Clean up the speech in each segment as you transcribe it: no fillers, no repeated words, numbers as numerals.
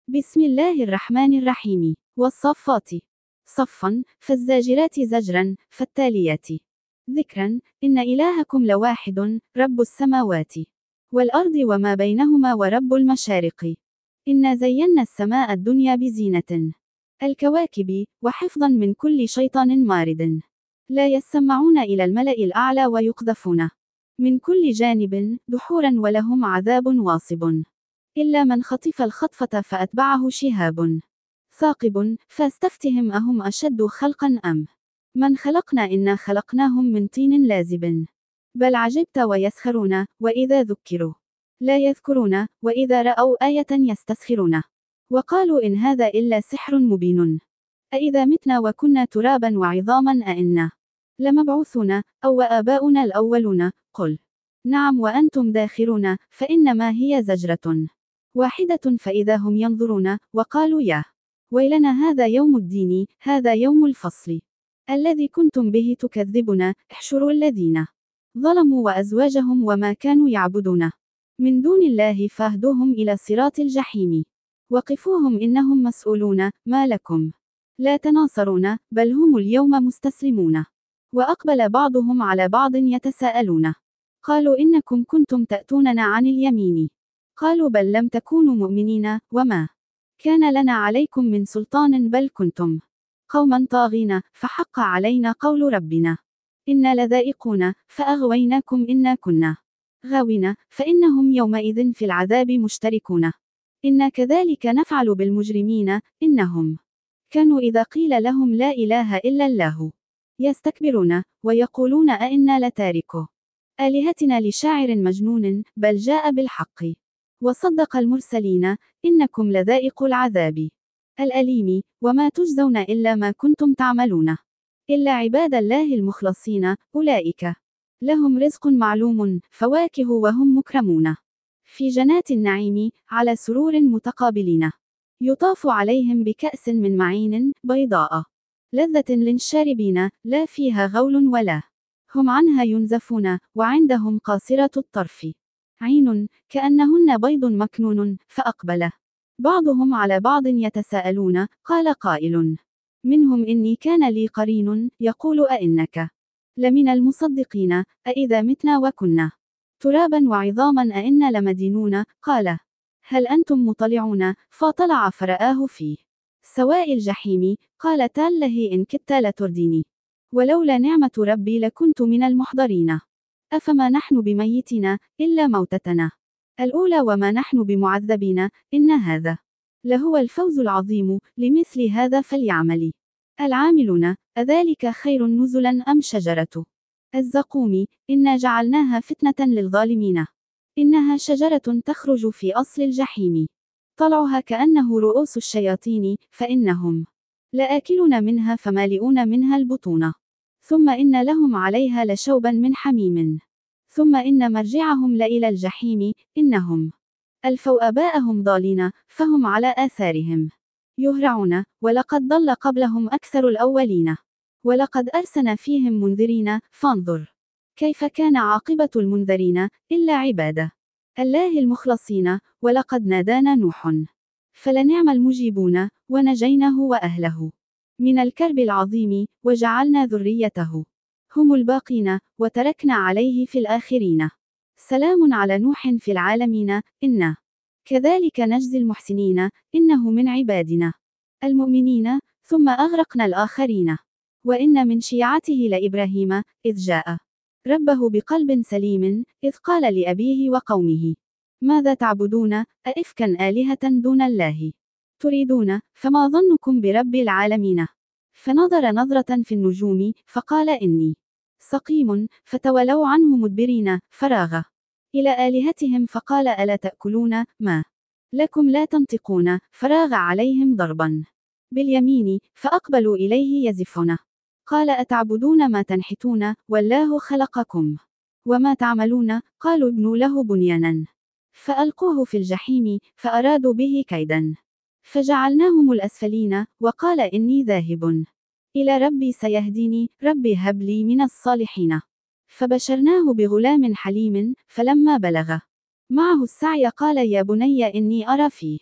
بسم الله الرحمن الرحيم. والصافات صفا، فالزاجرات زجرا، فالتاليات ذكرا. إن إلهكم لواحد، رب السماوات والأرض وما بينهما ورب المشارق. إنا زينا السماء الدنيا بزينة الكواكب، وحفظا من كل شيطان مارد. لا يسمعون إلى الملأ الأعلى ويقذفون من كل جانب دحورا ولهم عذاب واصب. إلا من خطف الخطفة فأتبعه شهاب ثاقب، فاستفتهم أهم أشد خلقا أم من خلقنا إنا خلقناهم من طين لازب. بل عجبت ويسخرون، وإذا ذكروا لا يذكرون، وإذا رأوا آية يستسخرون. وقالوا إن هذا إلا سحر مبين. أإذا متنا وكنا ترابا وعظاما أإنا لمبعوثون، أو آباؤنا الأولون. قل نعم وأنتم داخرون، فإنما هي زجرة واحدة فإذا هم ينظرون. وقالوا يا ويلنا هذا يوم الدين، هذا يوم الفصل الذي كنتم به تكذبون. احشروا الذين ظلموا وأزواجهم وما كانوا يعبدون من دون الله فاهدوهم إلى صراط الجحيم. وقفوهم إنهم مسؤولون. ما لكم لا تناصرون، بل هم اليوم مستسلمون. وأقبل بعضهم على بعض يتساءلون. قالوا إنكم كنتم تأتوننا عن اليمين. قالوا بل لم تكونوا مؤمنين، وما كان لنا عليكم من سلطان، بل كنتم قوما طاغين، فحق علينا قول ربنا إنا لذائقون، فأغويناكم إنا كنا غاوين، فإنهم يومئذ في العذاب مشتركون. إنا كذلك نفعل بالمجرمين، إنهم كانوا إذا قيل لهم لا إله إلا الله يستكبرون، ويقولون أئنا لتاركو آلهتنا لشاعر مجنون، بل جاء بالحق وصدق المرسلين. إنكم لذائق العذاب الأليم، وما تجزون إلا ما كنتم تعملون. إلا عباد الله المخلصين، أولئك لهم رزق معلوم، فواكه وهم مكرمون في جنات النعيم، على سرور متقابلين. يطاف عليهم بكأس من معين بيضاء لذة للشاربين، لا فيها غول ولا هم عنها ينزفون. وعندهم قاصرة الطرف عين، كأنهن بيض مكنون. فأقبل بعضهم على بعض يتساءلون. قال قائل منهم إني كان لي قرين يقول أئنك لمن المصدقين، أإذا متنا وكنا ترابا وعظاما أئنا لمدينون. قال هل أنتم مطلعون؟ فطلع فرآه في سواء الجحيم. قال تالله إن كدت لترديني، ولولا نعمة ربي لكنت من المحضرين. أفما نحن بميتنا، إلا موتتنا الأولى وما نحن بمعذبين، إن هذا لهو الفوز العظيم. لمثل هذا فليعمل العاملون. أذلك خير نزلا أم شجرة الزقوم؟ إنا جعلناها فتنة للظالمين. إنها شجرة تخرج في أصل الجحيم، طلعها كأنه رؤوس الشياطين، فإنهم لآكلون منها فمالئون منها البطون. ثم إن لهم عليها لشوبا من حميم. ثم إن مرجعهم لإلى الجحيم. إنهم ألفوا آباءهم ضالين، فهم على آثارهم يهرعون. ولقد ضل قبلهم أكثر الأولين، ولقد أرسلنا فيهم منذرين، فانظر كيف كان عاقبة المنذرين. إلا عباد الله المخلصين. ولقد نادانا نوح فلنعم المجيبون، ونجيناه وأهله من الكرب العظيم، وجعلنا ذريته هم الباقين، وتركنا عليه في الآخرين. سلام على نوح في العالمين، إنا كذلك نجزي المحسنين، إنه من عبادنا المؤمنين. ثم أغرقنا الآخرين. وإن من شيعته لإبراهيم، إذ جاء ربه بقلب سليم، إذ قال لأبيه وقومه ماذا تعبدون؟ أئفكا آلهة دون الله تريدون؟ فما ظنكم برب العالمين؟ فنظر نظرة في النجوم، فقال إني سقيم، فتولوا عنه مدبرين. فراغ إلى آلهتهم فقال ألا تأكلون؟ ما لكم لا تنطقون؟ فراغ عليهم ضربا باليمين، فأقبلوا إليه يزفون. قال أتعبدون ما تنحتون؟ والله خلقكم وما تعملون. قالوا ابنوا له بنيانا فألقوه في الجحيم، فأرادوا به كيدا فجعلناهم الأسفلين. وقال إني ذاهب إلى ربي سيهديني، ربي هب لي من الصالحين. فبشرناه بغلام حليم، فلما بلغ معه السعي قال يا بني إني أرى في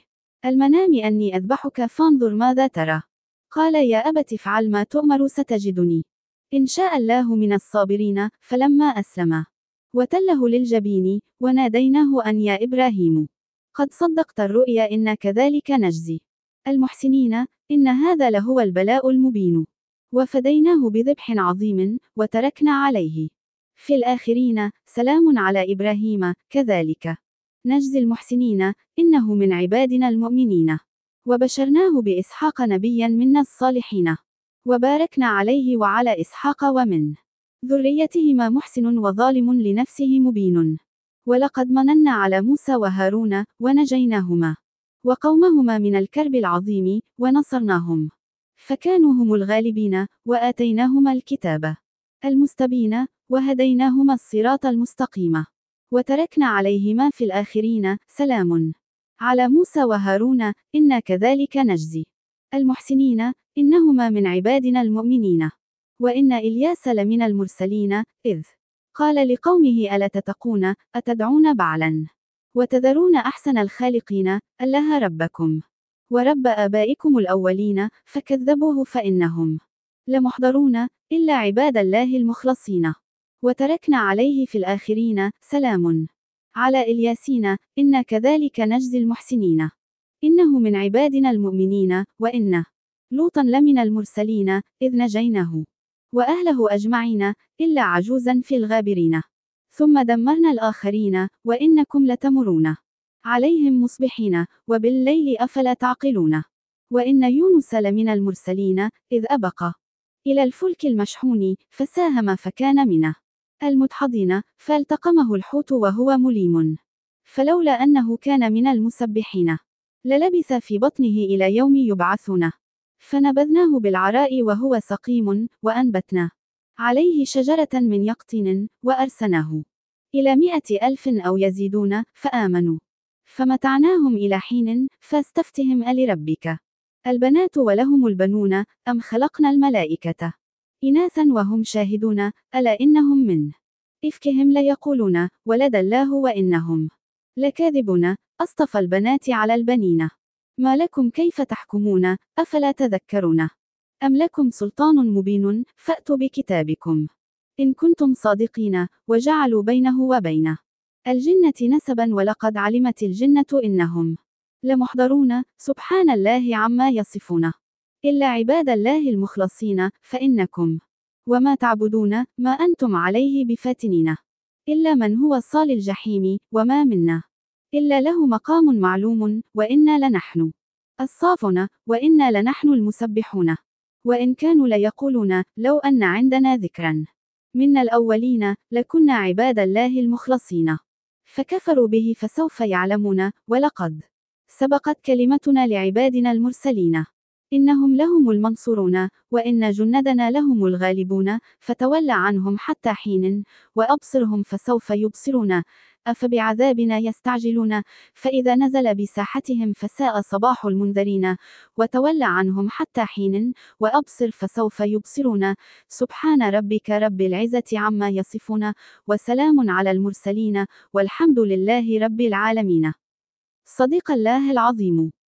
المنام أني أذبحك فانظر ماذا ترى. قال يا أبت افعل ما تؤمر ستجدني إن شاء الله من الصابرين. فلما أسلما وتله للجبين وناديناه أن يا إبراهيم قد صدقت الرؤيا إنا كذلك نجزي المحسنين إن هذا لهو البلاء المبين. وفديناه بذبح عظيم وتركنا عليه في الآخرين سلام على إبراهيم كذلك نجزي المحسنين إنه من عبادنا المؤمنين. وبشرناه بإسحاق نبيا منا الصالحين وباركنا عليه وعلى إسحاق ومن ذريتهما محسن وظالم لنفسه مبين. ولقد مننا على موسى وهارون ونجيناهما وقومهما من الكرب العظيم ونصرناهم فكانوا هم الغالبين وآتيناهما الكتاب المستبين وهديناهما الصراط المستقيم وتركنا عليهما في الآخرين سلام على موسى وهارون إنا كذلك نجزي المحسنين إنهما من عبادنا المؤمنين. وإن إلياس لمن المرسلين إذ قال لقومه ألا تتقون أتدعون بعلا وتذرون أحسن الخالقين الله ربكم ورب آبائكم الأولين فكذبوه فإنهم لمحضرون إلا عباد الله المخلصين. وتركنا عليه في الآخرين سلام على إلياسين إنا كذلك نجزي المحسنين إنه من عبادنا المؤمنين. وإن لوطا لمن المرسلين إذ نجيناه وأهله أجمعين إلا عجوزا في الغابرين ثم دمرنا الآخرين وإنكم لتمرون عليهم مصبحين وبالليل أفلا تعقلون. وإن يونس لمن المرسلين إذ أبق إلى الفلك المشحون فساهم فكان من المدحضين فالتقمه الحوت وهو مليم فلولا أنه كان من المسبحين للبث في بطنه إلى يوم يبعثون فنبذناه بالعراء وهو سقيم وأنبتنا عليه شجرة من يقطين وأرسناه إلى 100,000 أو يزيدون فآمنوا فمتعناهم إلى حين فاستفتهم ألربك البنات ولهم البنون أم خلقنا الملائكة إناثا وهم شاهدون ألا إنهم من إفكهم ليقولون ولد الله وإنهم لكاذبون أصطفى البنات على البنين ما لكم كيف تحكمون أفلا تذكرون أم لكم سلطان مبين فأتوا بكتابكم إن كنتم صادقين وجعلوا بينه وبين الجنة نسبا ولقد علمت الجنة إنهم لمحضرون سبحان الله عما يصفون إلا عباد الله المخلصين فإنكم وما تعبدون ما أنتم عليه بفاتنين إلا من هو صال الجحيم وما منا إلا له مقام معلوم وإنا لنحن الصافون وإنا لنحن المسبحون. وإن كانوا ليقولون لو أن عندنا ذكرا من الأولين لكنا عباد الله المخلصين فكفروا به فسوف يعلمون. ولقد سبقت كلمتنا لعبادنا المرسلين إنهم لهم المنصورون وإن جندنا لهم الغالبون فتول عنهم حتى حين وأبصرهم فسوف يبصرون أفبعذابنا يستعجلون فإذا نزل بساحتهم فساء صباح المنذرين وتول عنهم حتى حين وأبصر فسوف يبصرون سبحان ربك رب العزة عما يصفون وسلام على المرسلين والحمد لله رب العالمين. صدق الله العظيم.